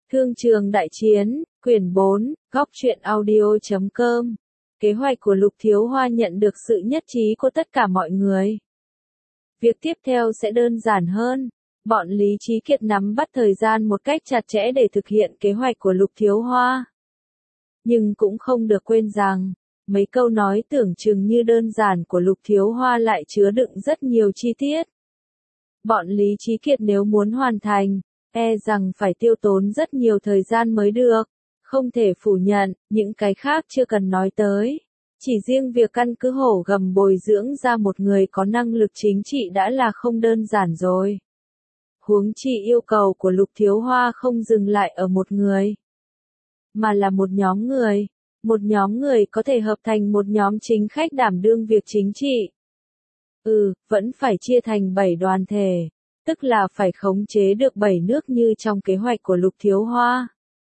Thương trường đại chiến, quyển 4, góc truyện audio.com. Kế hoạch của Lục Thiếu Hoa nhận được sự nhất trí của tất cả mọi người. Việc tiếp theo sẽ đơn giản hơn. Bọn Lý Chí Kiệt nắm bắt thời gian một cách chặt chẽ để thực hiện kế hoạch của Lục Thiếu Hoa. Nhưng cũng không được quên rằng, mấy câu nói tưởng chừng như đơn giản của Lục Thiếu Hoa lại chứa đựng rất nhiều chi tiết. Bọn Lý Chí Kiệt nếu muốn hoàn thành, rằng phải tiêu tốn rất nhiều thời gian mới được. Không thể phủ nhận, những cái khác chưa cần nói tới. Chỉ riêng việc căn cứ Hổ Gầm bồi dưỡng ra một người có năng lực chính trị đã là không đơn giản rồi. Huống chi yêu cầu của Lục Thiếu Hoa không dừng lại ở một người, mà là một nhóm người. Một nhóm người có thể hợp thành một nhóm chính khách đảm đương việc chính trị. Vẫn phải chia thành 7 đoàn thể, tức là phải khống chế được 7 nước như trong kế hoạch của Lục Thiếu Hoa.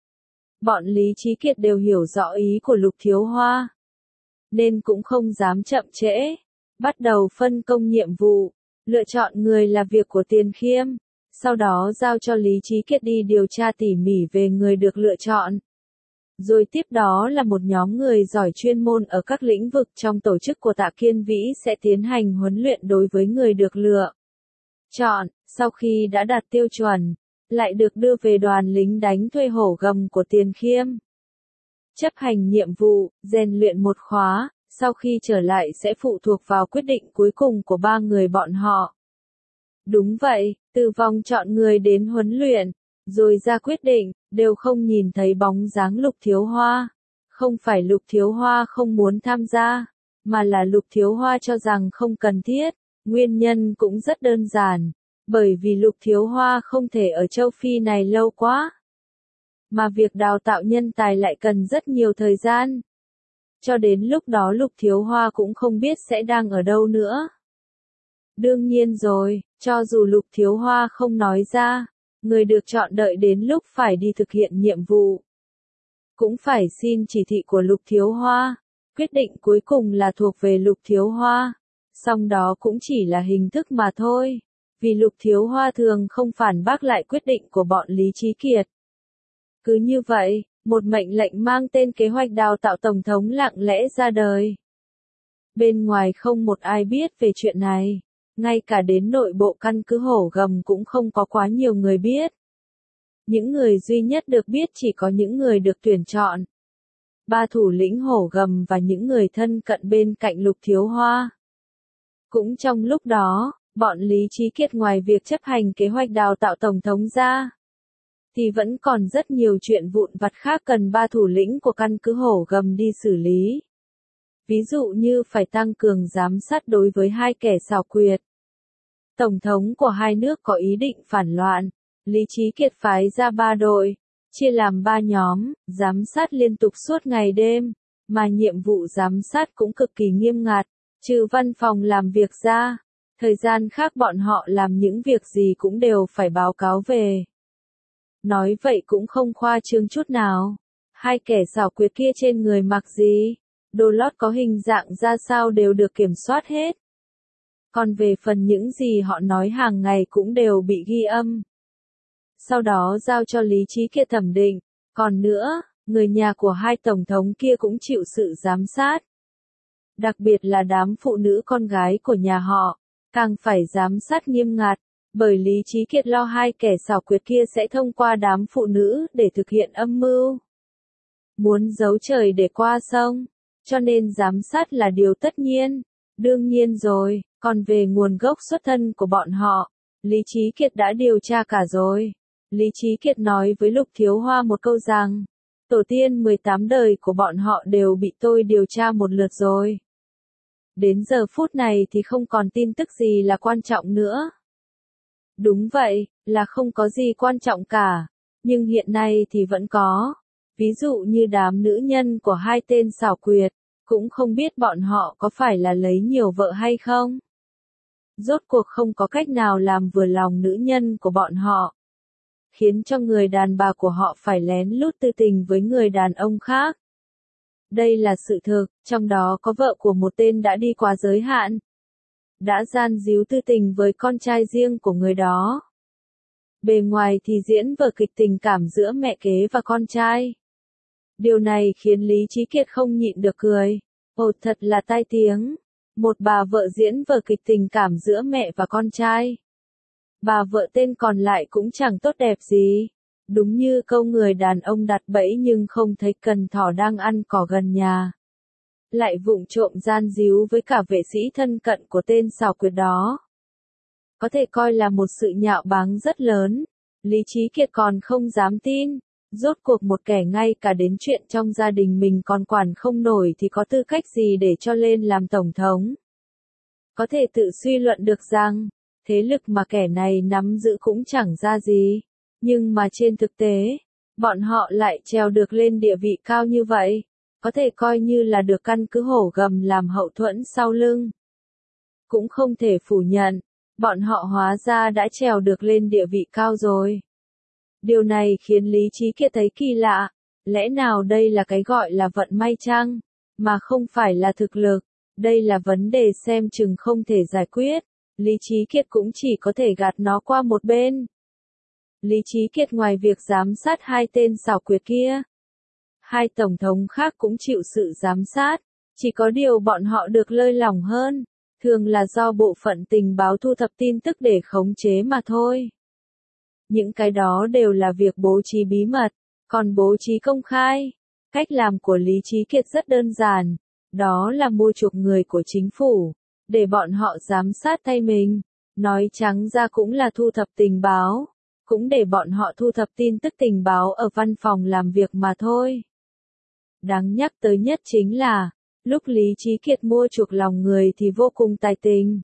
Bọn Lý Chí Kiệt đều hiểu rõ ý của Lục Thiếu Hoa, nên cũng không dám chậm trễ. Bắt đầu phân công nhiệm vụ, lựa chọn người là việc của Tiền Khiêm, sau đó giao cho Lý Chí Kiệt đi điều tra tỉ mỉ về người được lựa chọn. Rồi tiếp đó là một nhóm người giỏi chuyên môn ở các lĩnh vực trong tổ chức của Tạ Kiên Vĩ sẽ tiến hành huấn luyện đối với người được lựa chọn, sau khi đã đạt tiêu chuẩn, lại được đưa về đoàn lính đánh thuê Hổ Gầm của Tiền Khiêm. Chấp hành nhiệm vụ, rèn luyện một khóa, sau khi trở lại sẽ phụ thuộc vào quyết định cuối cùng của 3 người bọn họ. Đúng vậy, từ vòng chọn người đến huấn luyện, rồi ra quyết định, đều không nhìn thấy bóng dáng Lục Thiếu Hoa. Không phải Lục Thiếu Hoa không muốn tham gia, mà là Lục Thiếu Hoa cho rằng không cần thiết. Nguyên nhân cũng rất đơn giản, bởi vì Lục Thiếu Hoa không thể ở châu Phi này lâu quá. Mà việc đào tạo nhân tài lại cần rất nhiều thời gian. Cho đến lúc đó Lục Thiếu Hoa cũng không biết sẽ đang ở đâu nữa. Đương nhiên rồi, cho dù Lục Thiếu Hoa không nói ra, người được chọn đợi đến lúc phải đi thực hiện nhiệm vụ, cũng phải xin chỉ thị của Lục Thiếu Hoa. Quyết định cuối cùng là thuộc về Lục Thiếu Hoa, song đó cũng chỉ là hình thức mà thôi, vì Lục Thiếu Hoa thường không phản bác lại quyết định của bọn Lý Chí Kiệt. Cứ như vậy, một mệnh lệnh mang tên kế hoạch đào tạo Tổng thống lặng lẽ ra đời. Bên ngoài không một ai biết về chuyện này, ngay cả đến nội bộ căn cứ Hổ Gầm cũng không có quá nhiều người biết. Những người duy nhất được biết chỉ có những người được tuyển chọn, 3 thủ lĩnh Hổ Gầm và những người thân cận bên cạnh Lục Thiếu Hoa. Cũng trong lúc đó, bọn Lý Chí Kiệt ngoài việc chấp hành kế hoạch đào tạo Tổng thống ra, thì vẫn còn rất nhiều chuyện vụn vặt khác cần 3 thủ lĩnh của căn cứ Hổ Gầm đi xử lý. Ví dụ như phải tăng cường giám sát đối với 2 kẻ xảo quyệt. Tổng thống của 2 nước có ý định phản loạn, Lý Chí Kiệt phái ra 3 đội, chia làm 3 nhóm, giám sát liên tục suốt ngày đêm, mà nhiệm vụ giám sát cũng cực kỳ nghiêm ngặt, trừ văn phòng làm việc ra, thời gian khác bọn họ làm những việc gì cũng đều phải báo cáo về. Nói vậy cũng không khoa trương chút nào. 2 kẻ xảo quyệt kia trên người mặc gì, đồ lót có hình dạng ra sao đều được kiểm soát hết. Còn về phần những gì họ nói hàng ngày cũng đều bị ghi âm, sau đó giao cho Lý Chí Kiệt thẩm định. Còn nữa, người nhà của 2 tổng thống kia cũng chịu sự giám sát. Đặc biệt là đám phụ nữ con gái của nhà họ, càng phải giám sát nghiêm ngặt, bởi Lý Chí Kiệt lo 2 kẻ xảo quyệt kia sẽ thông qua đám phụ nữ để thực hiện âm mưu. Muốn giấu trời để qua sông, cho nên giám sát là điều tất nhiên. Đương nhiên rồi, còn về nguồn gốc xuất thân của bọn họ, Lý Chí Kiệt đã điều tra cả rồi. Lý Chí Kiệt nói với Lục Thiếu Hoa một câu rằng, tổ tiên 18 đời của bọn họ đều bị tôi điều tra một lượt rồi. Đến giờ phút này thì không còn tin tức gì là quan trọng nữa. Đúng vậy, là không có gì quan trọng cả, nhưng hiện nay thì vẫn có. Ví dụ như đám nữ nhân của 2 tên xảo quyệt, cũng không biết bọn họ có phải là lấy nhiều vợ hay không. Rốt cuộc không có cách nào làm vừa lòng nữ nhân của bọn họ, khiến cho người đàn bà của họ phải lén lút tư tình với người đàn ông khác. Đây là sự thực, trong đó có vợ của một tên đã đi quá giới hạn, đã gian díu tư tình với con trai riêng của người đó. bề ngoài thì diễn vở kịch tình cảm giữa mẹ kế và con trai. Điều này khiến Lý Chí Kiệt không nhịn được cười. Ồ, thật là tai tiếng. Một bà vợ diễn vở kịch tình cảm giữa mẹ và con trai. Bà vợ tên còn lại cũng chẳng tốt đẹp gì. Đúng như câu người đàn ông đặt bẫy nhưng không thấy cần thỏ đang ăn cỏ gần nhà. Lại vụng trộm gian díu với cả vệ sĩ thân cận của tên xảo quyệt đó. Có thể coi là một sự nhạo báng rất lớn. Lý Chí Kiệt còn không dám tin. Rốt cuộc một kẻ ngay cả đến chuyện trong gia đình mình còn quản không nổi thì có tư cách gì để cho lên làm tổng thống. Có thể tự suy luận được rằng, thế lực mà kẻ này nắm giữ cũng chẳng ra gì. Nhưng mà trên thực tế, bọn họ lại trèo được lên địa vị cao như vậy. Có thể coi như là được căn cứ hổ gầm làm hậu thuẫn sau lưng. Cũng không thể phủ nhận, bọn họ hóa ra đã trèo được lên địa vị cao rồi. Điều này khiến Lý Chí Kiệt thấy kỳ lạ. Lẽ nào đây là cái gọi là vận may chăng? Mà không phải là thực lực. Đây là vấn đề xem chừng không thể giải quyết. Lý Chí Kiệt cũng chỉ có thể gạt nó qua một bên. Lý Chí Kiệt ngoài việc giám sát hai tên xảo quyệt kia, hai tổng thống khác cũng chịu sự giám sát. Chỉ có điều bọn họ được lơi lỏng hơn. Thường là do bộ phận tình báo thu thập tin tức để khống chế mà thôi. Những cái đó đều là việc bố trí bí mật, còn bố trí công khai. Cách làm của Lý Chí Kiệt rất đơn giản, đó là mua chuộc người của chính phủ, để bọn họ giám sát thay mình. Nói trắng ra cũng là thu thập tình báo, cũng để bọn họ thu thập tin tức tình báo ở văn phòng làm việc mà thôi. Đáng nhắc tới nhất chính là, lúc Lý Chí Kiệt mua chuộc lòng người thì vô cùng tài tình.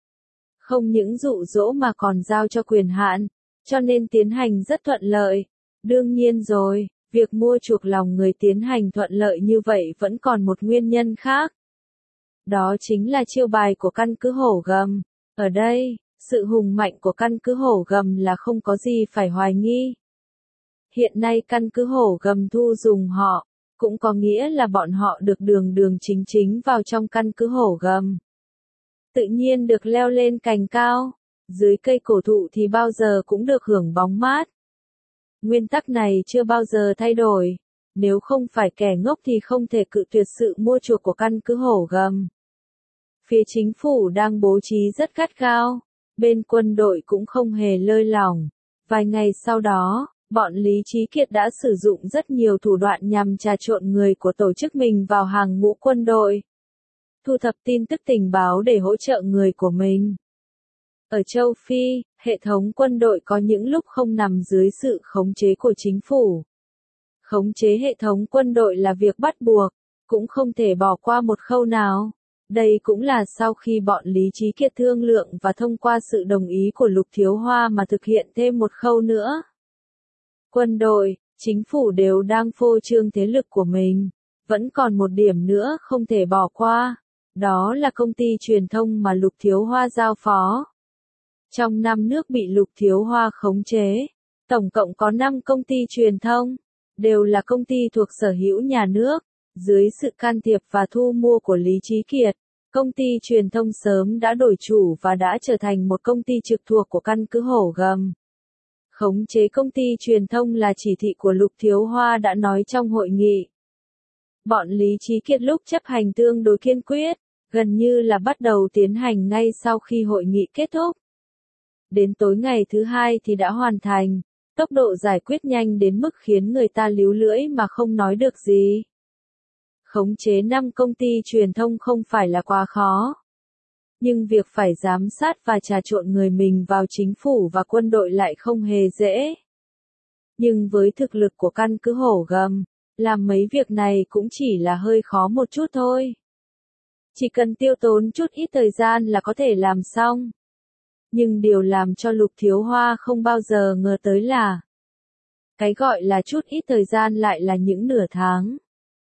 Không những dụ dỗ mà còn giao cho quyền hạn, cho nên tiến hành rất thuận lợi. Đương nhiên rồi, việc mua chuộc lòng người tiến hành thuận lợi như vậy vẫn còn một nguyên nhân khác. Đó chính là chiêu bài của căn cứ hổ gầm. Ở đây, sự hùng mạnh của căn cứ hổ gầm là không có gì phải hoài nghi. Hiện nay căn cứ hổ gầm thu dùng họ, cũng có nghĩa là bọn họ được đường đường chính chính vào trong căn cứ hổ gầm. Tự nhiên được leo lên cành cao, dưới cây cổ thụ thì bao giờ cũng được hưởng bóng mát. Nguyên tắc này chưa bao giờ thay đổi, nếu không phải kẻ ngốc thì không thể cự tuyệt sự mua chuộc của căn cứ hổ gầm. Phía chính phủ đang bố trí rất gắt gao, bên quân đội cũng không hề lơi lỏng. Vài ngày sau đó, bọn Lý Chí Kiệt đã sử dụng rất nhiều thủ đoạn nhằm trà trộn người của tổ chức mình vào hàng ngũ quân đội. Thu thập tin tức tình báo để hỗ trợ người của mình. Ở châu Phi, hệ thống quân đội có những lúc không nằm dưới sự khống chế của chính phủ. Khống chế hệ thống quân đội là việc bắt buộc, cũng không thể bỏ qua một khâu nào. Đây cũng là sau khi bọn Lý Chí Kiệt thương lượng và thông qua sự đồng ý của Lục Thiếu Hoa mà thực hiện thêm một khâu nữa. Quân đội, chính phủ đều đang phô trương thế lực của mình. Vẫn còn một điểm nữa không thể bỏ qua. Đó là công ty truyền thông mà Lục Thiếu Hoa giao phó. Trong 5 nước bị Lục Thiếu Hoa khống chế, tổng cộng có 5 công ty truyền thông, đều là công ty thuộc sở hữu nhà nước. Dưới sự can thiệp và thu mua của Lý Chí Kiệt, công ty truyền thông sớm đã đổi chủ và đã trở thành một công ty trực thuộc của căn cứ hổ gầm. Khống chế công ty truyền thông là chỉ thị của Lục Thiếu Hoa đã nói trong hội nghị. Bọn Lý Chí Kiệt lúc chấp hành tương đối kiên quyết, gần như là bắt đầu tiến hành ngay sau khi hội nghị kết thúc. Đến tối ngày thứ hai thì đã hoàn thành, tốc độ giải quyết nhanh đến mức khiến người ta líu lưỡi mà không nói được gì. Khống chế 5 công ty truyền thông không phải là quá khó. Nhưng việc phải giám sát và trà trộn người mình vào chính phủ và quân đội lại không hề dễ. Nhưng với thực lực của căn cứ hổ gầm, làm mấy việc này cũng chỉ là hơi khó một chút thôi. Chỉ cần tiêu tốn chút ít thời gian là có thể làm xong. Nhưng điều làm cho Lục Thiếu Hoa không bao giờ ngờ tới là cái gọi là chút ít thời gian lại là những nửa tháng.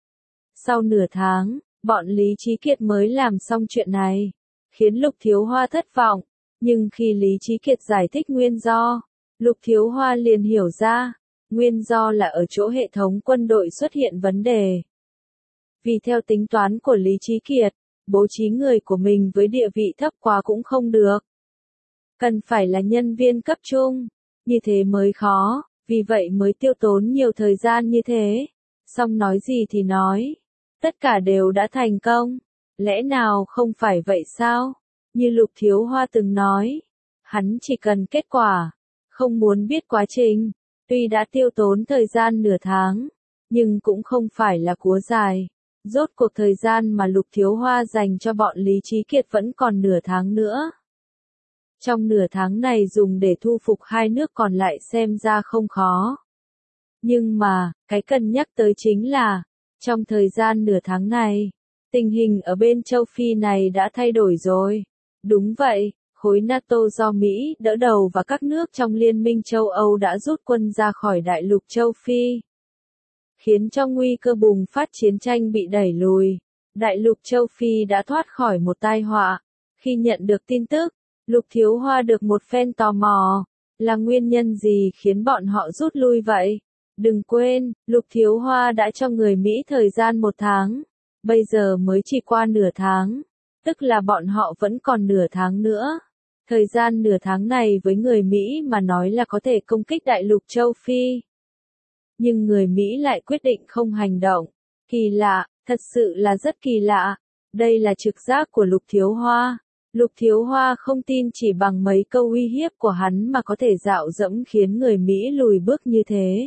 Sau nửa tháng, bọn Lý Chí Kiệt mới làm xong chuyện này, khiến Lục Thiếu Hoa thất vọng. Nhưng khi Lý Chí Kiệt giải thích nguyên do, Lục Thiếu Hoa liền hiểu ra, nguyên do là ở chỗ hệ thống quân đội xuất hiện vấn đề. Vì theo tính toán của Lý Chí Kiệt, bố trí người của mình với địa vị thấp quá cũng không được. Cần phải là nhân viên cấp trung, như thế mới khó, vì vậy mới tiêu tốn nhiều thời gian như thế. Xong nói gì thì nói, tất cả đều đã thành công, lẽ nào không phải vậy sao? Như Lục Thiếu Hoa từng nói, hắn chỉ cần kết quả, không muốn biết quá trình. Tuy đã tiêu tốn thời gian nửa tháng, nhưng cũng không phải là cúa dài. Rốt cuộc thời gian mà Lục Thiếu Hoa dành cho bọn Lý Chí Kiệt vẫn còn nửa tháng nữa. Trong nửa tháng này dùng để thu phục hai nước còn lại xem ra không khó. Nhưng mà, cái cần nhắc tới chính là, trong thời gian nửa tháng này, tình hình ở bên châu Phi này đã thay đổi rồi. Đúng vậy, khối NATO do Mỹ đỡ đầu và các nước trong Liên minh châu Âu đã rút quân ra khỏi đại lục châu Phi, khiến cho nguy cơ bùng phát chiến tranh bị đẩy lùi. Đại lục châu Phi đã thoát khỏi một tai họa. Khi nhận được tin tức, Lục Thiếu Hoa được một phen tò mò, là nguyên nhân gì khiến bọn họ rút lui vậy? Đừng quên, Lục Thiếu Hoa đã cho người Mỹ thời gian 1 tháng, bây giờ mới chỉ qua nửa tháng, tức là bọn họ vẫn còn nửa tháng nữa. Thời gian nửa tháng này với người Mỹ mà nói là có thể công kích đại lục châu Phi. Nhưng người Mỹ lại quyết định không hành động. Kỳ lạ, thật sự là rất kỳ lạ. Đây là trực giác của Lục Thiếu Hoa. Lục Thiếu Hoa không tin chỉ bằng mấy câu uy hiếp của hắn mà có thể dạo dẫm khiến người Mỹ lùi bước như thế.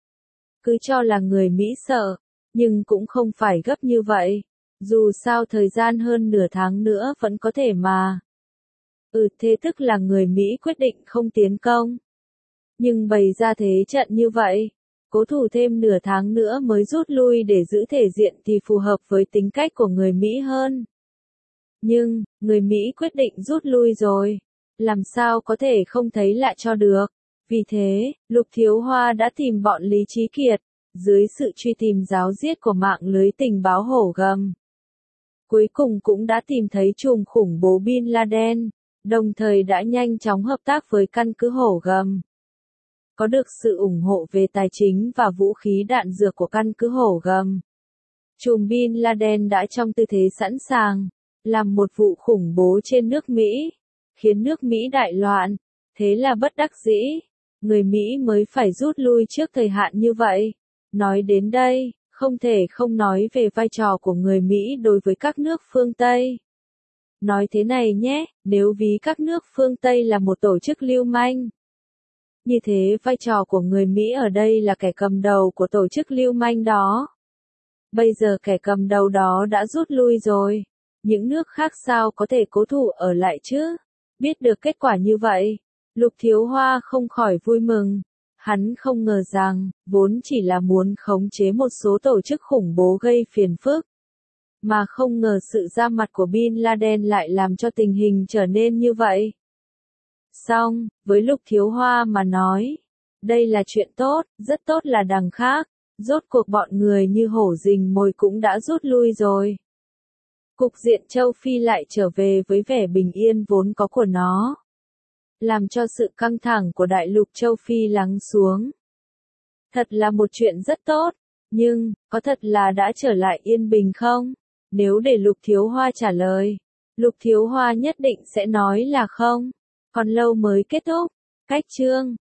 Cứ cho là người Mỹ sợ, nhưng cũng không phải gấp như vậy. Dù sao thời gian hơn nửa tháng nữa vẫn có thể mà. Thế tức là người Mỹ quyết định không tiến công. Nhưng bày ra thế trận như vậy, cố thủ thêm nửa tháng nữa mới rút lui để giữ thể diện thì phù hợp với tính cách của người Mỹ hơn. Nhưng, người Mỹ quyết định rút lui rồi. Làm sao có thể không thấy lạ cho được. Vì thế, Lục Thiếu Hoa đã tìm bọn Lý Chí Kiệt, dưới sự truy tìm ráo riết của mạng lưới tình báo hổ gầm. Cuối cùng cũng đã tìm thấy trùm khủng bố Bin Laden, đồng thời đã nhanh chóng hợp tác với căn cứ hổ gầm. Có được sự ủng hộ về tài chính và vũ khí đạn dược của căn cứ hổ gầm. Trùm Bin Laden đã trong tư thế sẵn sàng, làm một vụ khủng bố trên nước Mỹ, khiến nước Mỹ đại loạn. Thế là bất đắc dĩ, người Mỹ mới phải rút lui trước thời hạn như vậy. Nói đến đây, không thể không nói về vai trò của người Mỹ đối với các nước phương Tây. Nói thế này nhé, nếu ví các nước phương Tây là một tổ chức lưu manh, như thế vai trò của người Mỹ ở đây là kẻ cầm đầu của tổ chức lưu manh đó. Bây giờ kẻ cầm đầu đó đã rút lui rồi. Những nước khác sao có thể cố thủ ở lại chứ? Biết được kết quả như vậy, Lục Thiếu Hoa không khỏi vui mừng. Hắn không ngờ rằng, vốn chỉ là muốn khống chế một số tổ chức khủng bố gây phiền phức. Mà không ngờ sự ra mặt của Bin Laden lại làm cho tình hình trở nên như vậy. Song, với Lục Thiếu Hoa mà nói, đây là chuyện tốt, rất tốt là đằng khác. Rốt cuộc bọn người như hổ rình mồi cũng đã rút lui rồi. Cục diện châu Phi lại trở về với vẻ bình yên vốn có của nó, làm cho sự căng thẳng của đại lục châu Phi lắng xuống. Thật là một chuyện rất tốt, nhưng, có thật là đã trở lại yên bình không? Nếu để Lục Thiếu Hoa trả lời, Lục Thiếu Hoa nhất định sẽ nói là không. Còn lâu mới kết thúc. Cách chương